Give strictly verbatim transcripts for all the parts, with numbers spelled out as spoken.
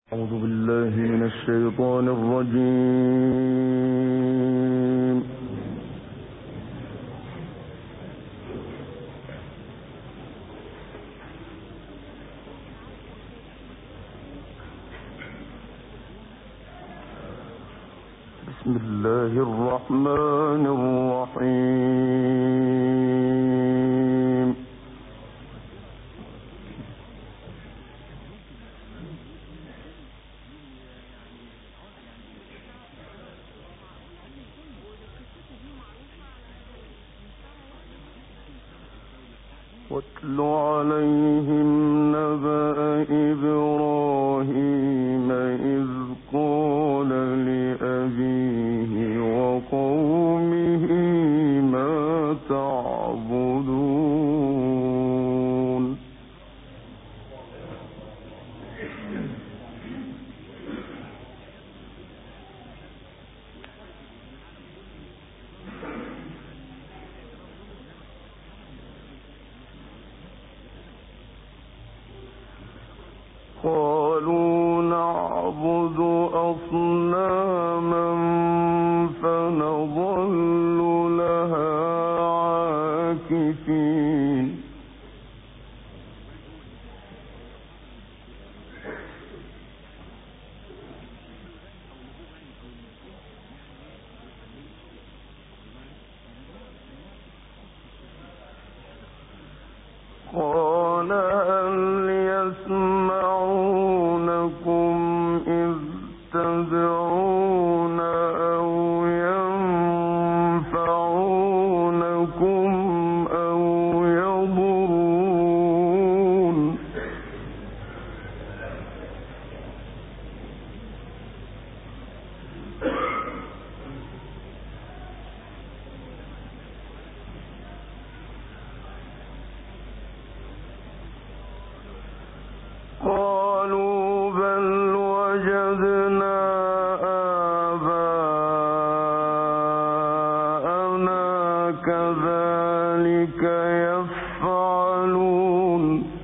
أعوذ بالله من الشيطان الرجيم. بسم الله الرحمن الرحيم. واتل عليهم نبأ إبراهيم إذ قال لأبيه وقومه ما تعبدون. قالوا نعبد أصناما فنظل لها عاكفين. قال هل يسمعونكم إذ تدعون أو ينفعونكم أو يضرون. قالوا بل وجدنا آباءنا كذلك يفعلون.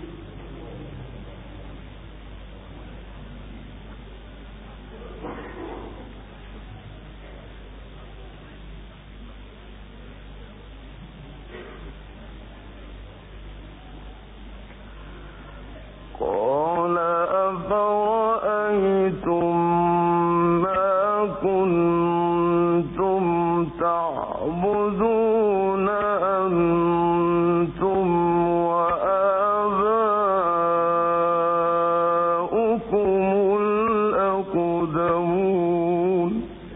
قال أفرأيتم ما كنتم تعبدون أنتم وآباؤكم الأقدمون.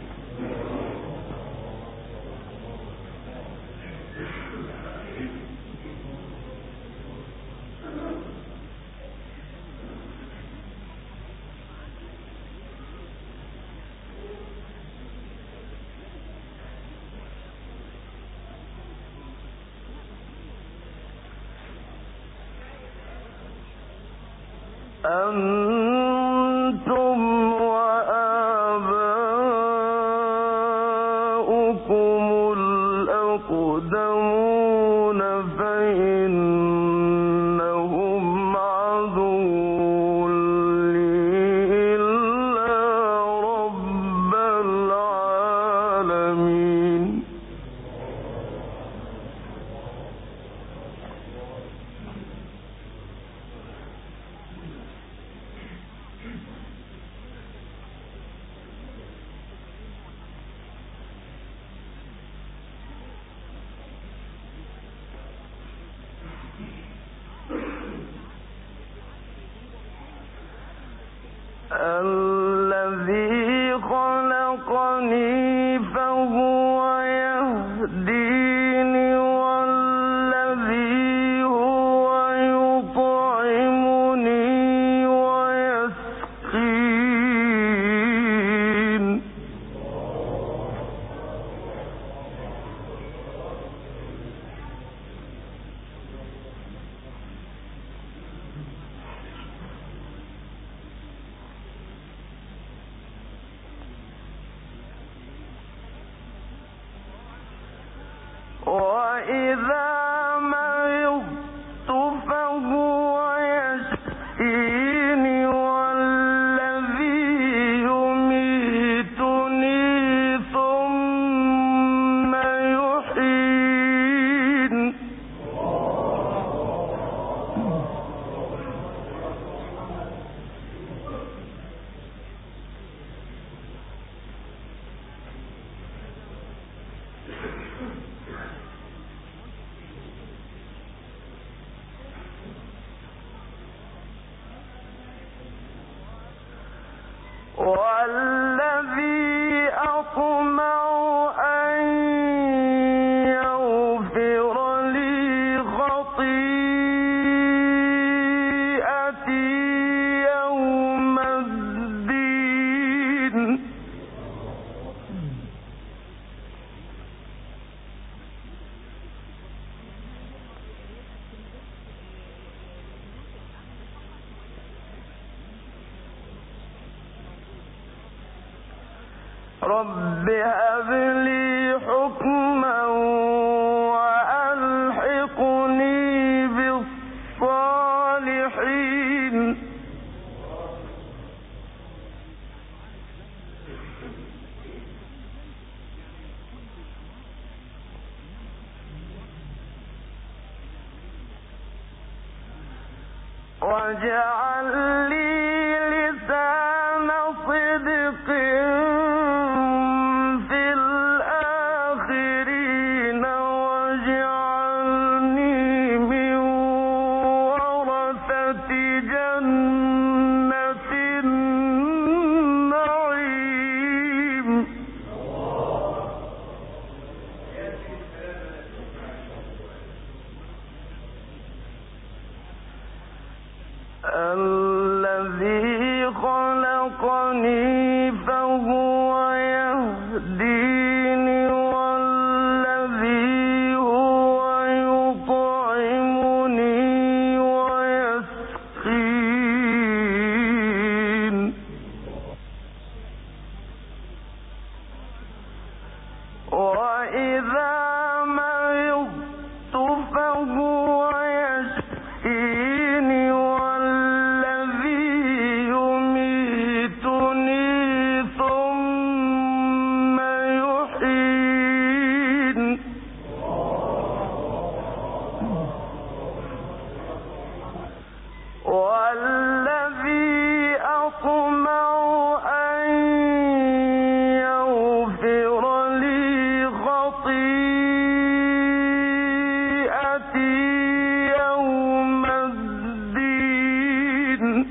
أنتم وآباؤكم الأقدمون فإنهم عدو لي إلا رب العالمين. الذي خلقني فهو يهديني والذي هو يطعمني ويسقين. وإذا مرضت فهو يشفيني والذي رب هب لي حكما وألحقني بالصالحين واجعل لي لسان صدق في الآخرين واجعلني من ورثة جنة النعيم الذي خلقني فهو يهديني والذي هو يطعمني ويسقين وإذا مرضت فهو يشفيني والذي يميتني ثم يحيين والذي أطمع أن يغفر لي خطيئتي يوم الدين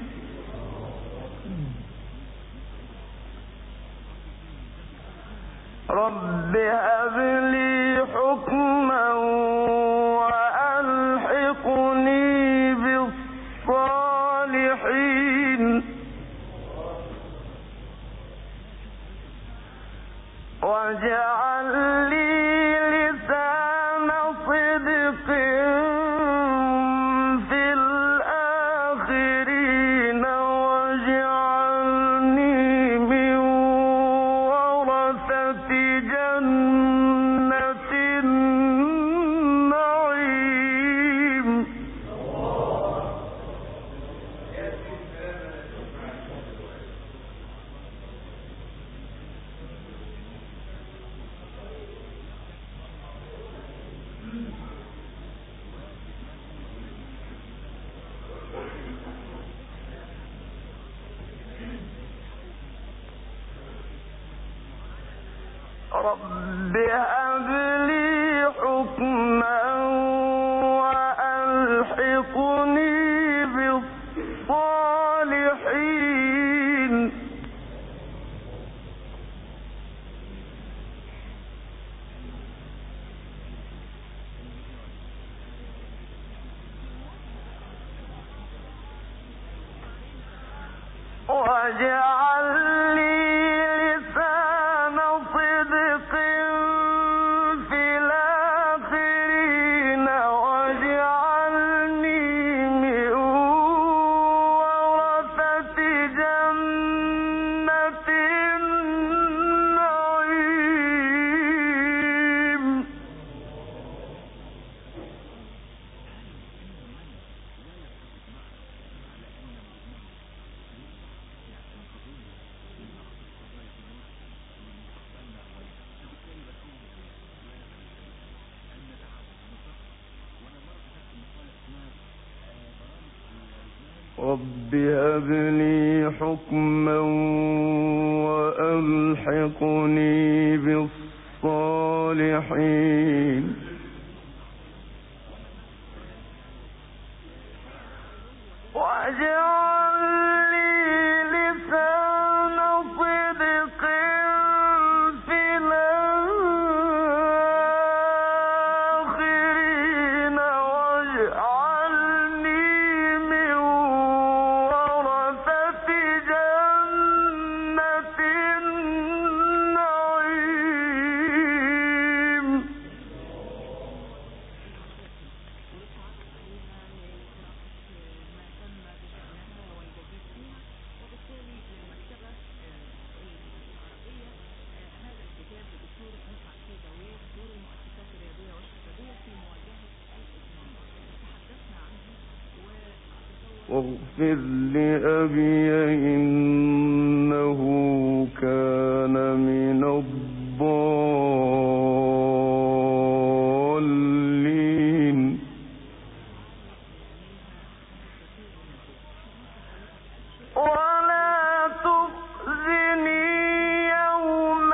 رب هب لي حكما وألحقني بالصالحين واجعل لي لسان صدق في الآخرين واجعلني من ورثة جنة النعيم رب هب لي حكما وألحقني بالصالحين واجعل لي لسان صدق في الآخرين واجعلني من ورثة جنة النعيم رب هب لي حكما وألحقني بالصالحين واجعل لي لسان صدق في الآخرين واجعلني من ورثة جنة النعيم واغفر لأبي إنه كان من الضالين ولا تخزني يوم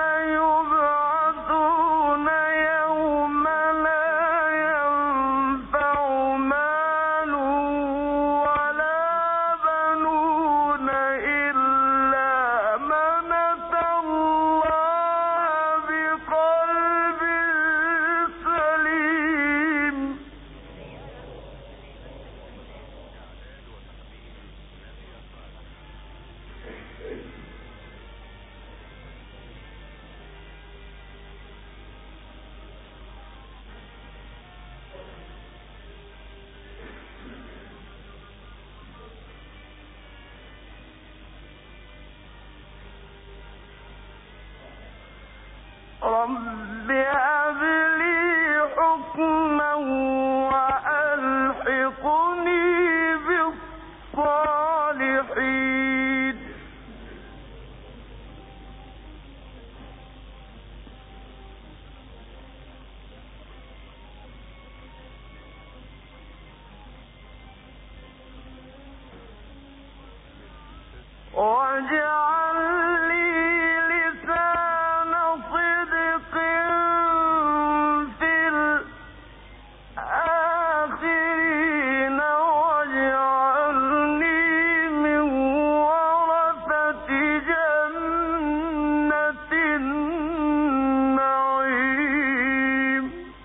يبعثون يوم لا ينفع مال ولا بنون إلا من أتى الله بقلب سليم رب هب لي حكما وألحقني بالصالحين واجعل لي لسان صدق في الآخرين واجعلني من ورثة جنة النعيم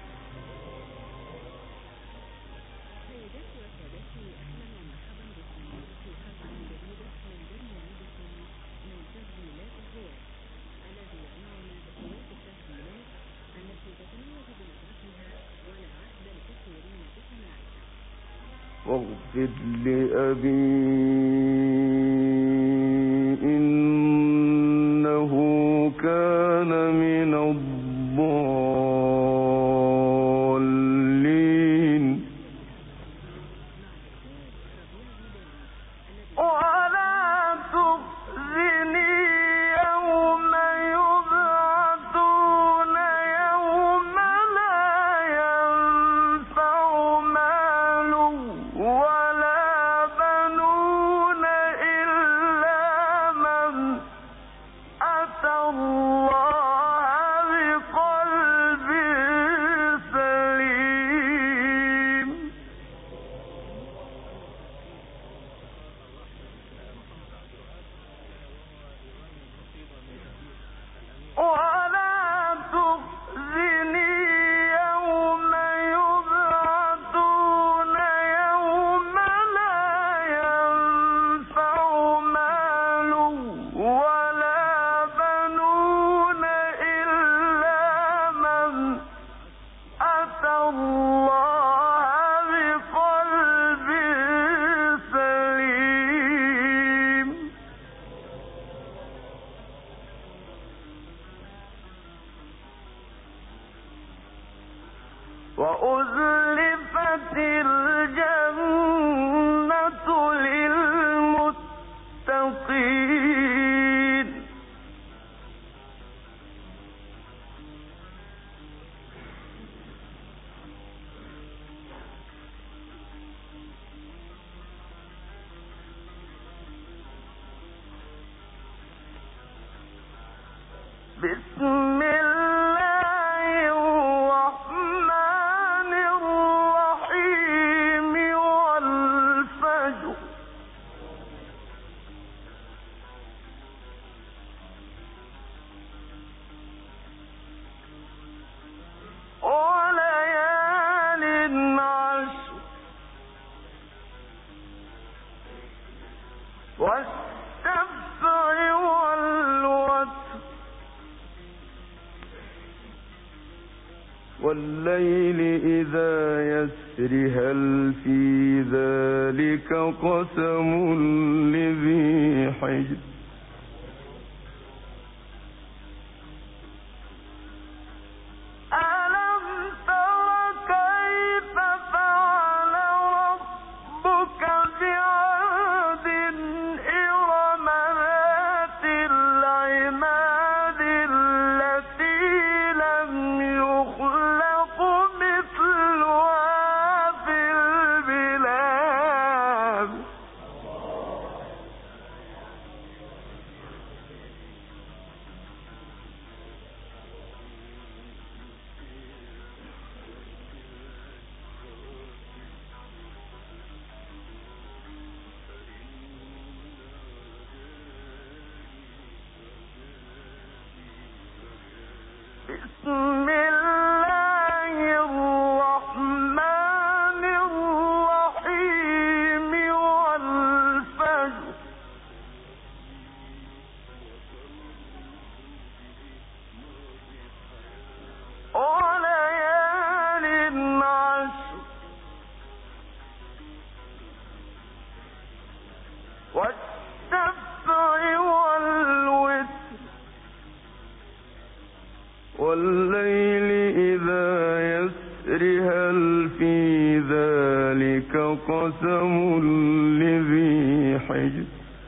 واغفر لأبي إنه كان من الضالين ولا تخزني يوم يبعثون يوم لا ينفع مال ولا بنون إلا من أتى الله بقلب سليم ولا تخزني يوم يبعثون يوم لا ينفع مال ولا بنون إلا من أتى الله بقلب سليم وأزلفت الجنة للمتقين بسم الله الرحمن الرحيم والفجر وليال عشر والشفع والوتر والليل إذا يسر هل في ذلك قسم لذي حجر ألم تر كيف فعل ربك بعاد قسم لذي حجر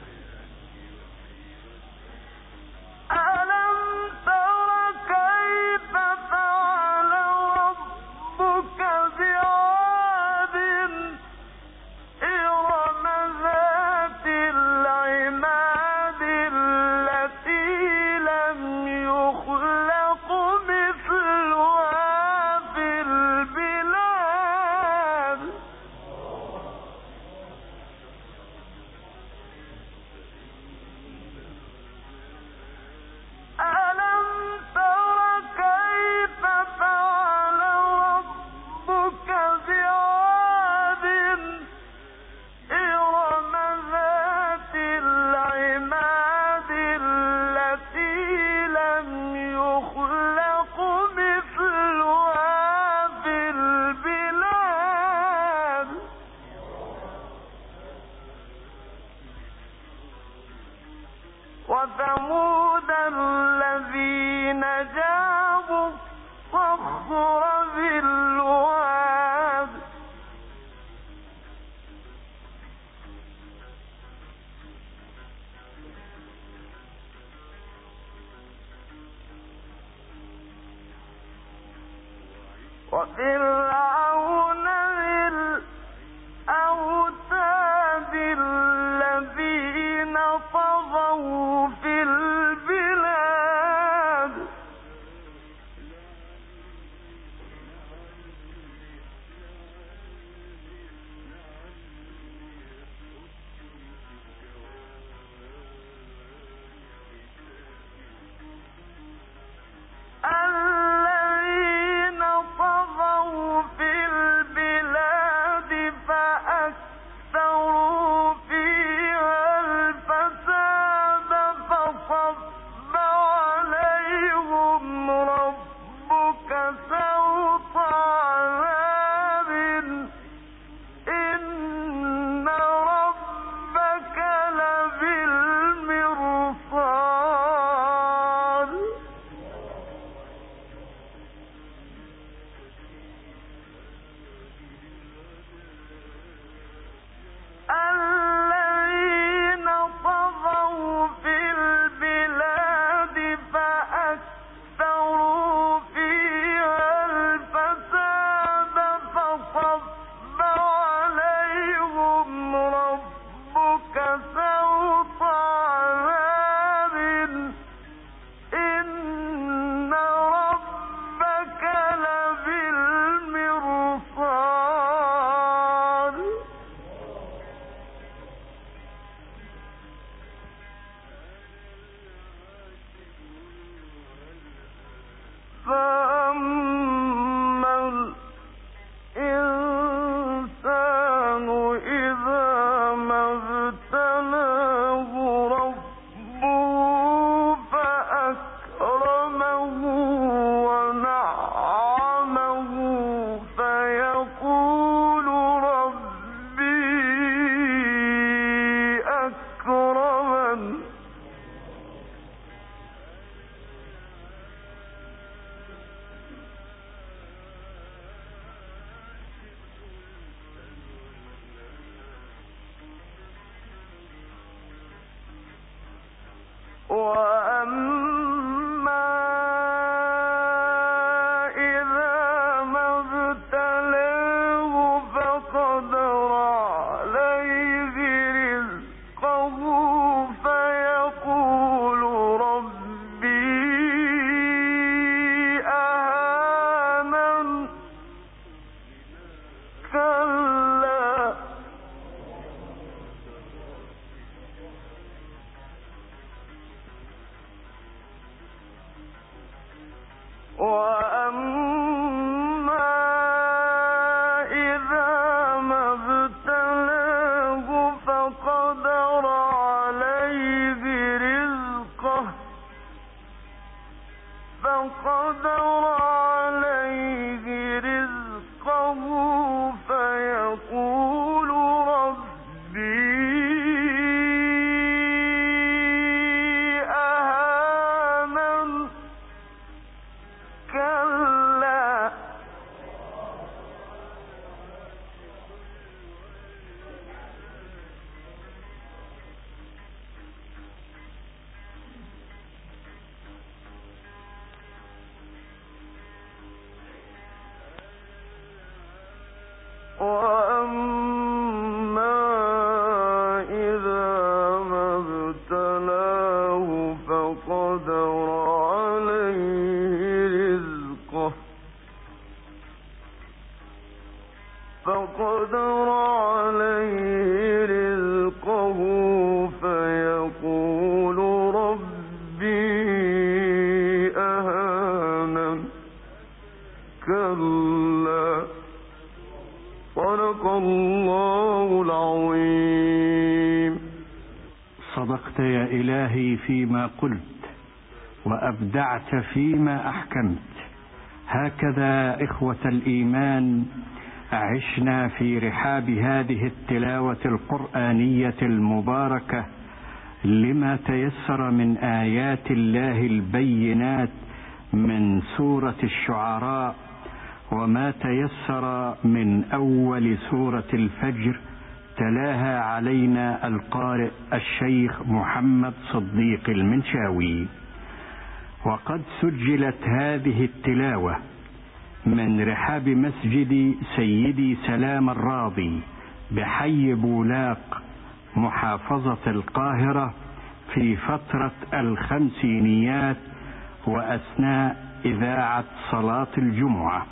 وثمود الذين جابوا الصخر بالواد وفرعون ذي الأوتاد الذين طغوا في البلاد الذين طغوا في البلاد فأكثروا فيها الفساد فصب عليهم ربك سوط عذاب إن ربك لبالمرصاد الذين طغوا في البلاد فأكثروا فيها الفساد فصب عليهم ربك سوط عذاب إن ربك لبالمرصاد فأما الإنسان إذا ما ابتلاه ربه فأكرمه ونعمه فيقول ربي أكرمن وأما إذا ما ابتلاه فقدر عليه رزقه فيقول ربي أهانن كلا وأما إذا ما ابتلاه فقدر عليه رزقه فقدر عليه رزقه فيقول ربي أهانن كلا وأما إذا ما ابتلاه فقدر عليه رزقه فقدر عليه رزقه فيقول ربي أهانن كلا صدق الله العظيم. صدقت يا إلهي فيما قلت وأبدعت فيما أحكمت. هكذا إخوة الإيمان عشنا في رحاب هذه التلاوة القرآنية المباركة لما تيسر من آيات الله البينات من سورة الشعراء، وما تيسر من أول سورة الفجر تلاها علينا القارئ الشيخ محمد صديق المنشاوي. وقد سجلت هذه التلاوة من رحاب مسجد سيدي سلام الراضي بحي بولاق محافظة القاهرة في فترة الخمسينيات وأثناء إذاعة صلاة الجمعة.